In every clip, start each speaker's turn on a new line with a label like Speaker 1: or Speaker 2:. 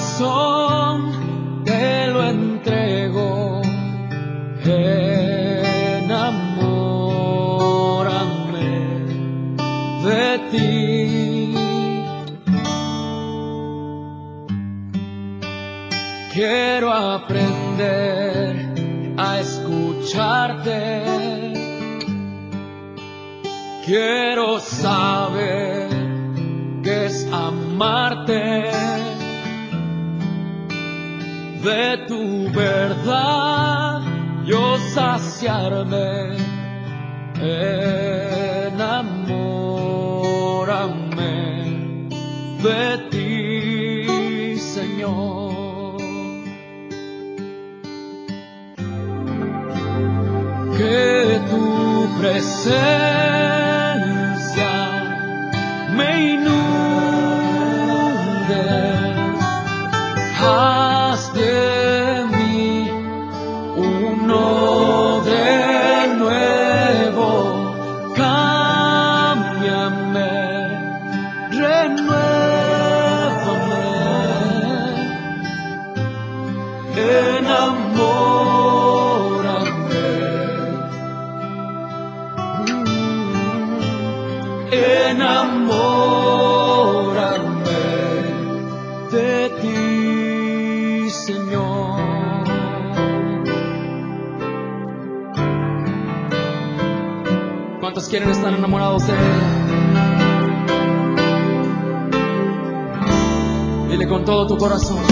Speaker 1: corazón te lo entrego. Enamórame de ti. Quiero aprender a escucharte. Quiero saber qué es amarte. De tu verdad yo saciarme. Enamórame de ti, Señor. Que tu presencia me inunde. Haz de mí uno de nuevo. Cámbiame, renuévame. Enamórame. Enamórame de ti, Señor. ¿Cuántos quieren estar enamorados de Él? Dile con todo tu corazón.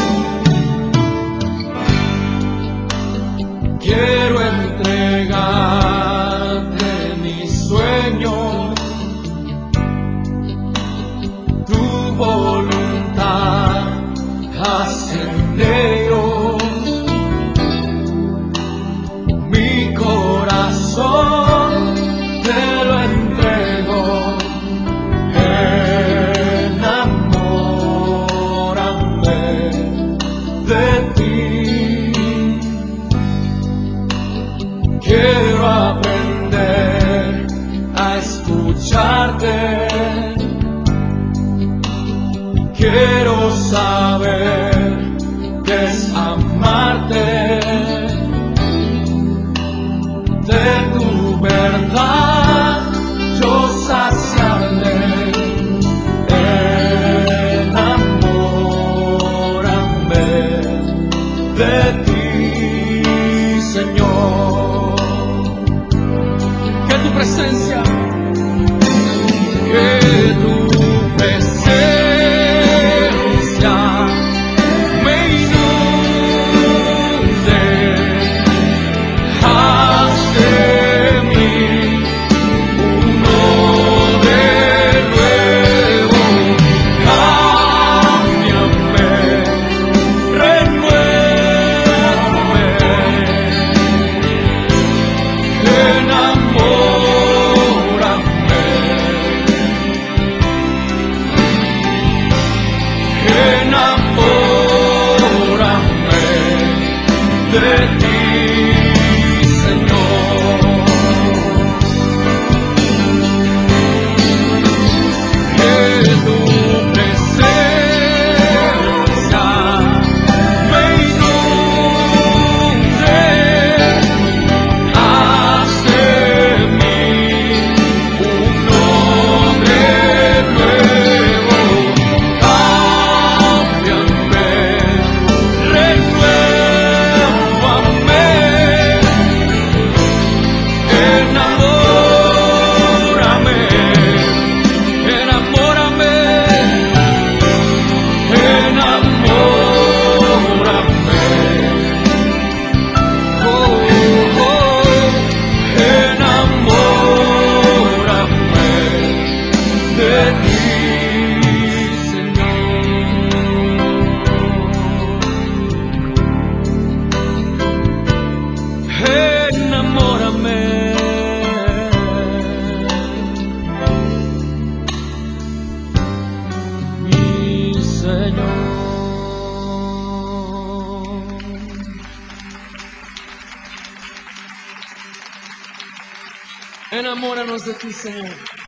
Speaker 1: Quiero entregarte mis sueños, tu voluntad, haz en ellos. Mi corazón te lo entrego. Enamórame de ti. Quiero aprender a escucharte. Quiero saber qué es amarte. De tu verdad yo saciarme. Enamórame de ti, Señor. Que tu presencia, que tu presencia me inunde. Haz de mí uno de nuevo. Cámbiame, renuévame. Enamórame. Enamórame de ti, Señor. Que tu presencia me inunde. Haz de mí uno de nuevo. Cámbiame, renuévame. Enamórame, enamórame, enamórame. Oh, oh, enamórame de ti, Señor. Enamórame. Mi Señor. Enamóranos de ti, Señor.